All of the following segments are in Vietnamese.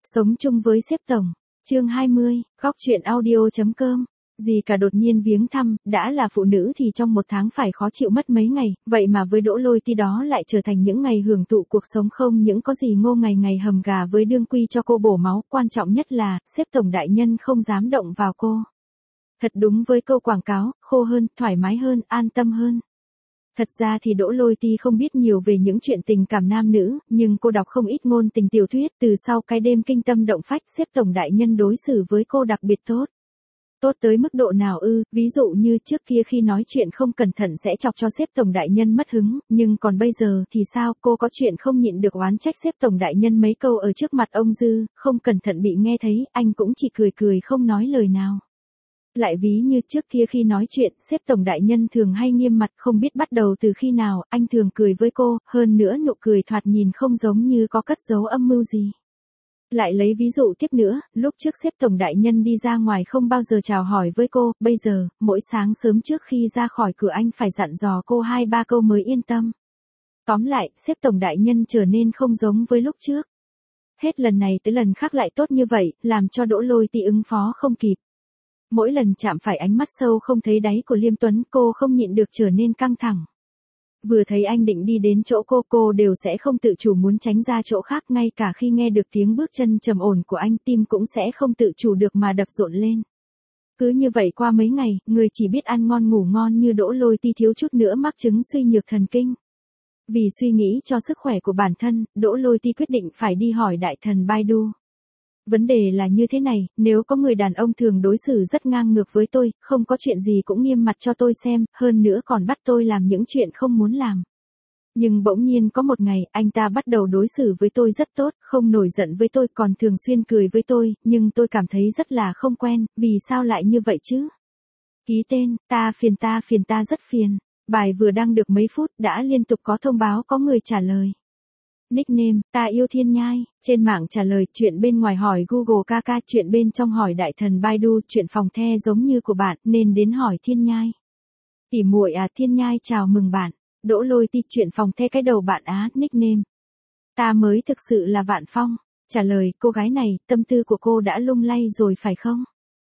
Sống chung với sếp tổng. Chương 20, góc truyện audio.com. Gì cả đột nhiên viếng thăm, đã là phụ nữ thì trong một tháng phải khó chịu mất mấy ngày, vậy mà với Đỗ Lôi Ti đó lại trở thành những ngày hưởng thụ cuộc sống, không những có gì ngô ngày ngày hầm gà với đương quy cho cô bổ máu, quan trọng nhất là, sếp tổng đại nhân không dám động vào cô. Thật đúng với câu quảng cáo, khô hơn, thoải mái hơn, an tâm hơn. Thật ra thì Đỗ Lôi Ti không biết nhiều về những chuyện tình cảm nam nữ, nhưng cô đọc không ít ngôn tình tiểu thuyết, từ sau cái đêm kinh tâm động phách, sếp tổng đại nhân đối xử với cô đặc biệt tốt. Tốt tới mức độ nào ư, ví dụ như trước kia khi nói chuyện không cẩn thận sẽ chọc cho sếp tổng đại nhân mất hứng, nhưng còn bây giờ thì sao, cô có chuyện không nhịn được oán trách sếp tổng đại nhân mấy câu ở trước mặt ông Dư, không cẩn thận bị nghe thấy, anh cũng chỉ cười cười không nói lời nào. Lại ví như trước kia khi nói chuyện, sếp tổng đại nhân thường hay nghiêm mặt, không biết bắt đầu từ khi nào, anh thường cười với cô, hơn nữa nụ cười thoạt nhìn không giống như có cất giấu âm mưu gì. Lại lấy ví dụ tiếp nữa, lúc trước sếp tổng đại nhân đi ra ngoài không bao giờ chào hỏi với cô, bây giờ, mỗi sáng sớm trước khi ra khỏi cửa anh phải dặn dò cô 2-3 câu mới yên tâm. Tóm lại, sếp tổng đại nhân trở nên không giống với lúc trước. Hết lần này tới lần khác lại tốt như vậy, làm cho Đỗ Lôi Ti ứng phó không kịp. Mỗi lần chạm phải ánh mắt sâu không thấy đáy của Liêm Tuấn, cô không nhịn được trở nên căng thẳng. Vừa thấy anh định đi đến chỗ cô đều sẽ không tự chủ muốn tránh ra chỗ khác, ngay cả khi nghe được tiếng bước chân trầm ổn của anh, tim cũng sẽ không tự chủ được mà đập rộn lên. Cứ như vậy qua mấy ngày, người chỉ biết ăn ngon ngủ ngon như Đỗ Lôi Ti thiếu chút nữa mắc chứng suy nhược thần kinh. Vì suy nghĩ cho sức khỏe của bản thân, Đỗ Lôi Ti quyết định phải đi hỏi đại thần Baidu. Vấn đề là như thế này, nếu có người đàn ông thường đối xử rất ngang ngược với tôi, không có chuyện gì cũng nghiêm mặt cho tôi xem, hơn nữa còn bắt tôi làm những chuyện không muốn làm. Nhưng bỗng nhiên có một ngày, anh ta bắt đầu đối xử với tôi rất tốt, không nổi giận với tôi, còn thường xuyên cười với tôi, nhưng tôi cảm thấy rất là không quen, vì sao lại như vậy chứ? Ký tên, ta phiền rất phiền. Bài vừa đăng được mấy phút, đã liên tục có thông báo có người trả lời. Nickname, ta yêu Thiên Nhai, trên mạng trả lời, chuyện bên ngoài hỏi Google Kaka, chuyện bên trong hỏi đại thần Baidu, chuyện phòng the giống như của bạn, nên đến hỏi Thiên Nhai. Tỉ muội à, Thiên Nhai chào mừng bạn. Đỗ Lôi Ti, chuyện phòng the cái đầu bạn á, nickname. Ta mới thực sự là Vạn Phong. Trả lời, cô gái này, tâm tư của cô đã lung lay rồi phải không?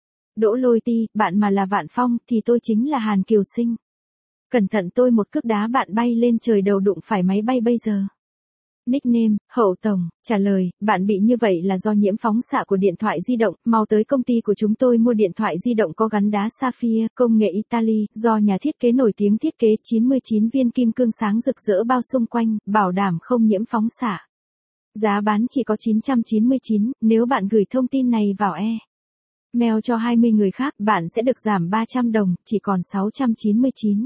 Đỗ Lôi Ti, bạn mà là Vạn Phong, thì tôi chính là Hàn Kiều Sinh. Cẩn thận tôi một cước đá bạn bay lên trời, đầu đụng phải máy bay bây giờ. Nickname, Hậu Tổng, trả lời, bạn bị như vậy là do nhiễm phóng xạ của điện thoại di động, mau tới công ty của chúng tôi mua điện thoại di động có gắn đá sapphire, công nghệ Italy, do nhà thiết kế nổi tiếng thiết kế, 99 viên kim cương sáng rực rỡ bao xung quanh, bảo đảm không nhiễm phóng xạ. Giá bán chỉ có 999, nếu bạn gửi thông tin này vào mail cho 20 người khác, bạn sẽ được giảm 300 đồng, chỉ còn 699.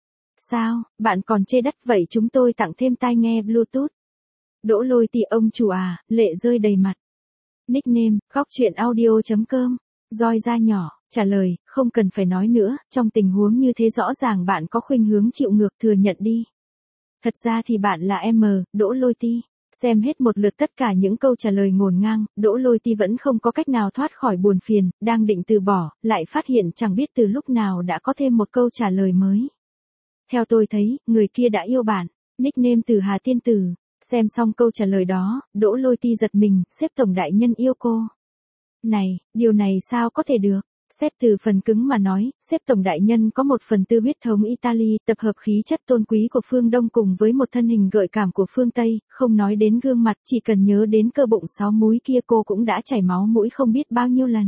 Sao, bạn còn chê đắt vậy, chúng tôi tặng thêm tai nghe Bluetooth. Đỗ Lôi Ti, ông chủ à, lệ rơi đầy mặt. Nickname, góc truyện audio.com. Roi da nhỏ, trả lời, không cần phải nói nữa, trong tình huống như thế rõ ràng bạn có khuynh hướng chịu ngược, thừa nhận đi. Thật ra thì bạn là Đỗ Lôi Ti. Xem hết một lượt tất cả những câu trả lời ngổn ngang, Đỗ Lôi Ti vẫn không có cách nào thoát khỏi buồn phiền, đang định từ bỏ, lại phát hiện chẳng biết từ lúc nào đã có thêm một câu trả lời mới. Theo tôi thấy, người kia đã yêu bạn. Nickname Từ Hà Tiên Tử. Xem xong câu trả lời đó, Đỗ Lôi Ti giật mình, sếp tổng đại nhân yêu cô. Này, điều này sao có thể được? Xét từ phần cứng mà nói, sếp tổng đại nhân có một phần tư huyết thống Italy, tập hợp khí chất tôn quý của phương Đông cùng với một thân hình gợi cảm của phương Tây, không nói đến gương mặt, chỉ cần nhớ đến cơ bụng 6 múi kia cô cũng đã chảy máu mũi không biết bao nhiêu lần.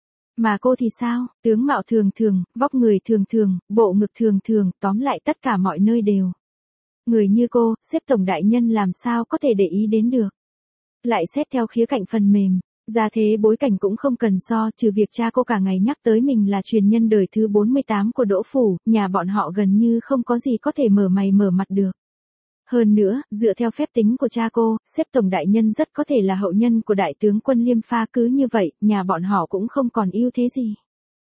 Mà cô thì sao, tướng mạo thường thường, vóc người thường thường, bộ ngực thường thường, tóm lại tất cả mọi nơi đều. Người như cô, sếp tổng đại nhân làm sao có thể để ý đến được. Lại xét theo khía cạnh phần mềm, gia thế bối cảnh cũng không cần so, trừ việc cha cô cả ngày nhắc tới mình là truyền nhân đời thứ 48 của Đỗ Phủ, nhà bọn họ gần như không có gì có thể mở mày mở mặt được. Hơn nữa, dựa theo phép tính của cha cô, sếp tổng đại nhân rất có thể là hậu nhân của đại tướng quân Liêm Pha, cứ như vậy, nhà bọn họ cũng không còn ưu thế gì.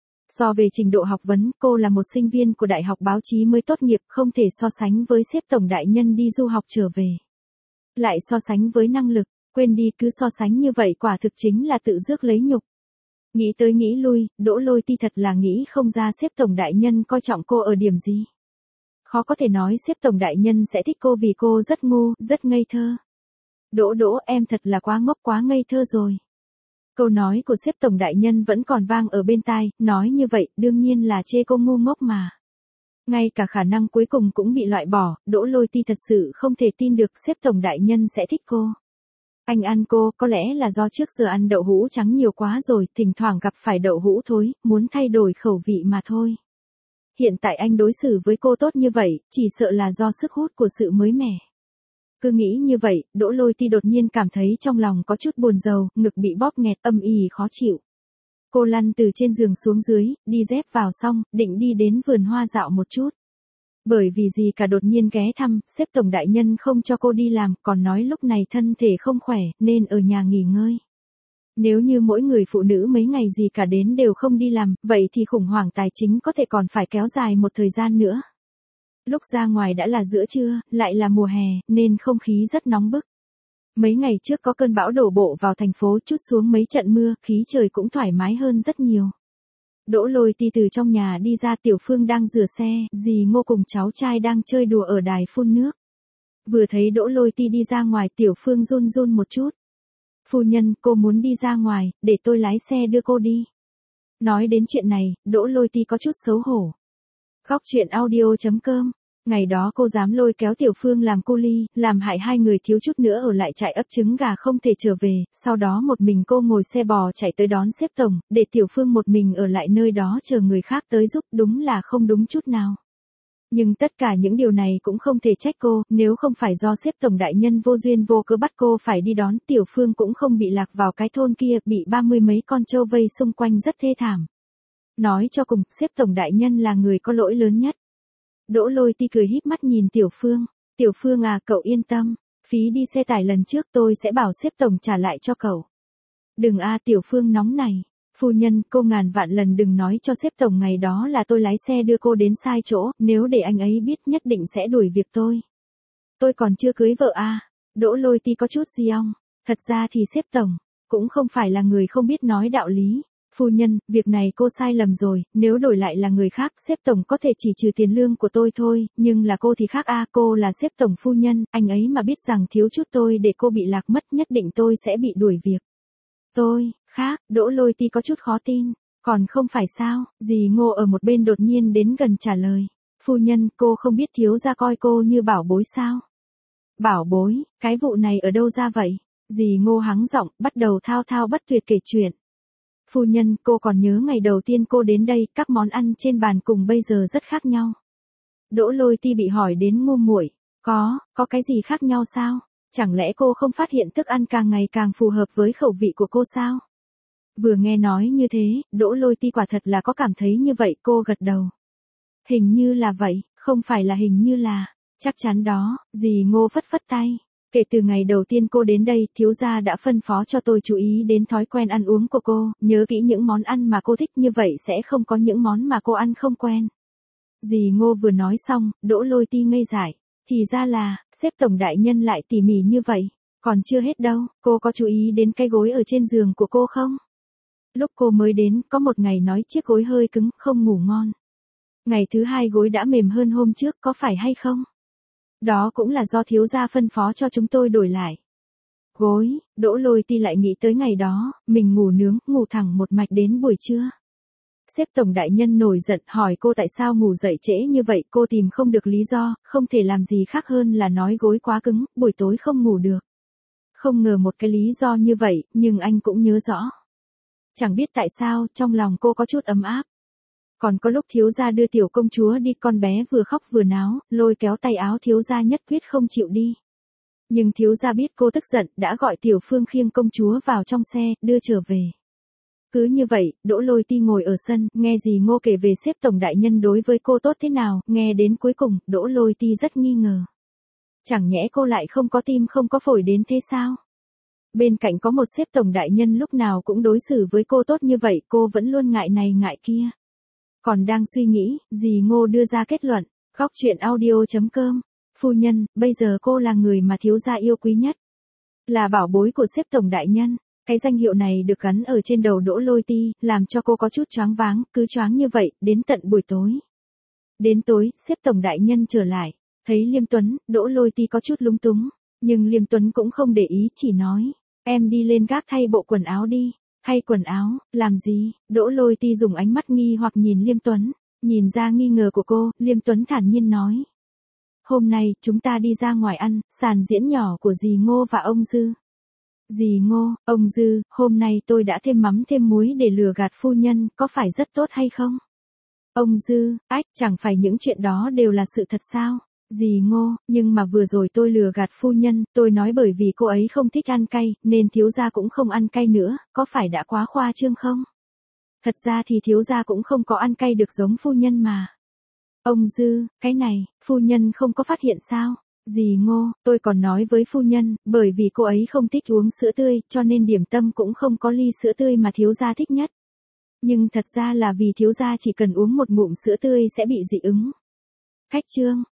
So về trình độ học vấn, cô là một sinh viên của Đại học Báo chí mới tốt nghiệp, không thể so sánh với sếp tổng đại nhân đi du học trở về. Lại so sánh với năng lực, quên đi, cứ so sánh như vậy quả thực chính là tự rước lấy nhục. Nghĩ tới nghĩ lui, Đỗ Lôi Ti thật là nghĩ không ra sếp tổng đại nhân coi trọng cô ở điểm gì. Khó có thể nói sếp tổng đại nhân sẽ thích cô vì cô rất ngu, rất ngây thơ. Đỗ, em thật là quá ngốc quá ngây thơ rồi. Câu nói của sếp tổng đại nhân vẫn còn vang ở bên tai, nói như vậy, đương nhiên là chê cô ngu ngốc mà. Ngay cả khả năng cuối cùng cũng bị loại bỏ, Đỗ Lôi Ti thật sự không thể tin được sếp tổng đại nhân sẽ thích cô. Anh ăn cô, có lẽ là do trước giờ ăn đậu hũ trắng nhiều quá rồi, thỉnh thoảng gặp phải đậu hũ thối, muốn thay đổi khẩu vị mà thôi. Hiện tại anh đối xử với cô tốt như vậy, chỉ sợ là do sức hút của sự mới mẻ. Cứ nghĩ như vậy, Đỗ Lôi Ti đột nhiên cảm thấy trong lòng có chút buồn rầu, ngực bị bóp nghẹt âm ỉ khó chịu. Cô lăn từ trên giường xuống dưới, đi dép vào xong, định đi đến vườn hoa dạo một chút. Bởi vì gì cả đột nhiên ghé thăm, sếp tổng đại nhân không cho cô đi làm, còn nói lúc này thân thể không khỏe, nên ở nhà nghỉ ngơi. Nếu như mỗi người phụ nữ mấy ngày gì cả đến đều không đi làm, vậy thì khủng hoảng tài chính có thể còn phải kéo dài một thời gian nữa. Lúc ra ngoài đã là giữa trưa, lại là mùa hè, nên không khí rất nóng bức. Mấy ngày trước có cơn bão đổ bộ vào thành phố trút xuống mấy trận mưa, khí trời cũng thoải mái hơn rất nhiều. Đỗ Lôi Ti từ trong nhà đi ra, Tiểu Phương đang rửa xe, dì Ngô cùng cháu trai đang chơi đùa ở đài phun nước. Vừa thấy Đỗ Lôi Ti đi ra ngoài, Tiểu Phương run run một chút. Phu nhân, cô muốn đi ra ngoài, để tôi lái xe đưa cô đi. Nói đến chuyện này, Đỗ Lôi Ti có chút xấu hổ. Góc truyện audio.com. Ngày đó cô dám lôi kéo Tiểu Phương làm cu li, làm hại hai người thiếu chút nữa ở lại trại ấp trứng gà không thể trở về, sau đó một mình cô ngồi xe bò chạy tới đón sếp tổng, để Tiểu Phương một mình ở lại nơi đó chờ người khác tới giúp, đúng là không đúng chút nào. Nhưng tất cả những điều này cũng không thể trách cô, nếu không phải do sếp tổng đại nhân vô duyên vô cớ bắt cô phải đi đón, Tiểu Phương cũng không bị lạc vào cái thôn kia, bị 30 mấy con trâu vây xung quanh rất thê thảm. Nói cho cùng, sếp tổng đại nhân là người có lỗi lớn nhất. Đỗ Lôi Ti cười híp mắt nhìn Tiểu Phương. Tiểu Phương à, cậu yên tâm, phí đi xe tải lần trước tôi sẽ bảo sếp tổng trả lại cho cậu. Đừng a, Tiểu Phương nóng này. Phu nhân, cô ngàn vạn lần đừng nói cho sếp tổng ngày đó là tôi lái xe đưa cô đến sai chỗ, nếu để anh ấy biết nhất định sẽ đuổi việc tôi. Tôi còn chưa cưới vợ a. Đỗ Lôi Ti có chút di ong. Thật ra thì sếp tổng cũng không phải là người không biết nói đạo lý. Phu nhân, việc này cô sai lầm rồi, nếu đổi lại là người khác, sếp tổng có thể chỉ trừ tiền lương của tôi thôi, nhưng là cô thì khác a, cô là sếp tổng phu nhân, anh ấy mà biết rằng thiếu chút tôi để cô bị lạc mất nhất định tôi sẽ bị đuổi việc. Tôi, khác, Đỗ Lôi Ti có chút khó tin, còn không phải sao, dì Ngô ở một bên đột nhiên đến gần trả lời. Phu nhân, cô không biết thiếu gia coi cô như bảo bối sao? Bảo bối, cái vụ này ở đâu ra vậy? Dì Ngô hắng giọng, bắt đầu thao thao bất tuyệt kể chuyện. Phu nhân, cô còn nhớ ngày đầu tiên cô đến đây, các món ăn trên bàn cùng bây giờ rất khác nhau. Đỗ Lôi Ti bị hỏi đến ngu muội. Có cái gì khác nhau sao? Chẳng lẽ cô không phát hiện thức ăn càng ngày càng phù hợp với khẩu vị của cô sao? Vừa nghe nói như thế, Đỗ Lôi Ti quả thật là có cảm thấy như vậy, cô gật đầu. Hình như là vậy, không phải là hình như là, chắc chắn đó, dì Ngô phất phất tay. Kể từ ngày đầu tiên cô đến đây, thiếu gia đã phân phó cho tôi chú ý đến thói quen ăn uống của cô, nhớ kỹ những món ăn mà cô thích, như vậy sẽ không có những món mà cô ăn không quen. Dì Ngô vừa nói xong, Đỗ Lôi Ti ngây dại. Thì ra là, sếp tổng đại nhân lại tỉ mỉ như vậy. Còn chưa hết đâu, cô có chú ý đến cái gối ở trên giường của cô không? Lúc cô mới đến, có một ngày nói chiếc gối hơi cứng, không ngủ ngon. Ngày thứ hai gối đã mềm hơn hôm trước, có phải hay không? Đó cũng là do thiếu gia phân phó cho chúng tôi đổi lại. Gối, Đỗ Lôi Ti lại nghĩ tới ngày đó, mình ngủ nướng, ngủ thẳng một mạch đến buổi trưa. Sếp tổng đại nhân nổi giận hỏi cô tại sao ngủ dậy trễ như vậy, cô tìm không được lý do, không thể làm gì khác hơn là nói gối quá cứng, buổi tối không ngủ được. Không ngờ một cái lý do như vậy, nhưng anh cũng nhớ rõ. Chẳng biết tại sao, trong lòng cô có chút ấm áp. Còn có lúc thiếu gia đưa tiểu công chúa đi, con bé vừa khóc vừa náo, lôi kéo tay áo thiếu gia nhất quyết không chịu đi. Nhưng thiếu gia biết cô tức giận, đã gọi Tiểu Phương khiêng công chúa vào trong xe, đưa trở về. Cứ như vậy, Đỗ Lôi Ti ngồi ở sân, nghe dì Ngô kể về sếp tổng đại nhân đối với cô tốt thế nào, nghe đến cuối cùng, Đỗ Lôi Ti rất nghi ngờ. Chẳng nhẽ cô lại không có tim không có phổi đến thế sao? Bên cạnh có một sếp tổng đại nhân lúc nào cũng đối xử với cô tốt như vậy, cô vẫn luôn ngại này ngại kia. Còn đang suy nghĩ, dì Ngô đưa ra kết luận. Góc truyện audio.com. Phu nhân, bây giờ cô là người mà thiếu gia yêu quý nhất. Là bảo bối của sếp tổng đại nhân. Cái danh hiệu này được gắn ở trên đầu Đỗ Lôi Ti, làm cho cô có chút choáng váng, cứ choáng như vậy, đến tận buổi tối. Đến tối, sếp tổng đại nhân trở lại. Thấy Liêm Tuấn, Đỗ Lôi Ti có chút lúng túng. Nhưng Liêm Tuấn cũng không để ý, chỉ nói. Em đi lên gác thay bộ quần áo đi. Hay quần áo, làm gì? Đỗ Lôi Ti dùng ánh mắt nghi hoặc nhìn Liêm Tuấn. Nhìn ra nghi ngờ của cô, Liêm Tuấn thản nhiên nói. Hôm nay, chúng ta đi ra ngoài ăn, sàn diễn nhỏ của dì Ngô và ông Dư. Dì Ngô, ông Dư, hôm nay tôi đã thêm mắm thêm muối để lừa gạt phu nhân, có phải rất tốt hay không? Ông Dư, chẳng phải những chuyện đó đều là sự thật sao? Dì Ngô, nhưng mà vừa rồi tôi lừa gạt phu nhân, tôi nói bởi vì cô ấy không thích ăn cay, nên thiếu gia cũng không ăn cay nữa, có phải đã quá khoa trương không? Thật ra thì thiếu gia cũng không có ăn cay được giống phu nhân mà. Ông Dư, cái này, phu nhân không có phát hiện sao? Dì Ngô, tôi còn nói với phu nhân, bởi vì cô ấy không thích uống sữa tươi, cho nên điểm tâm cũng không có ly sữa tươi mà thiếu gia thích nhất. Nhưng thật ra là vì thiếu gia chỉ cần uống một ngụm sữa tươi sẽ bị dị ứng. Khách trương,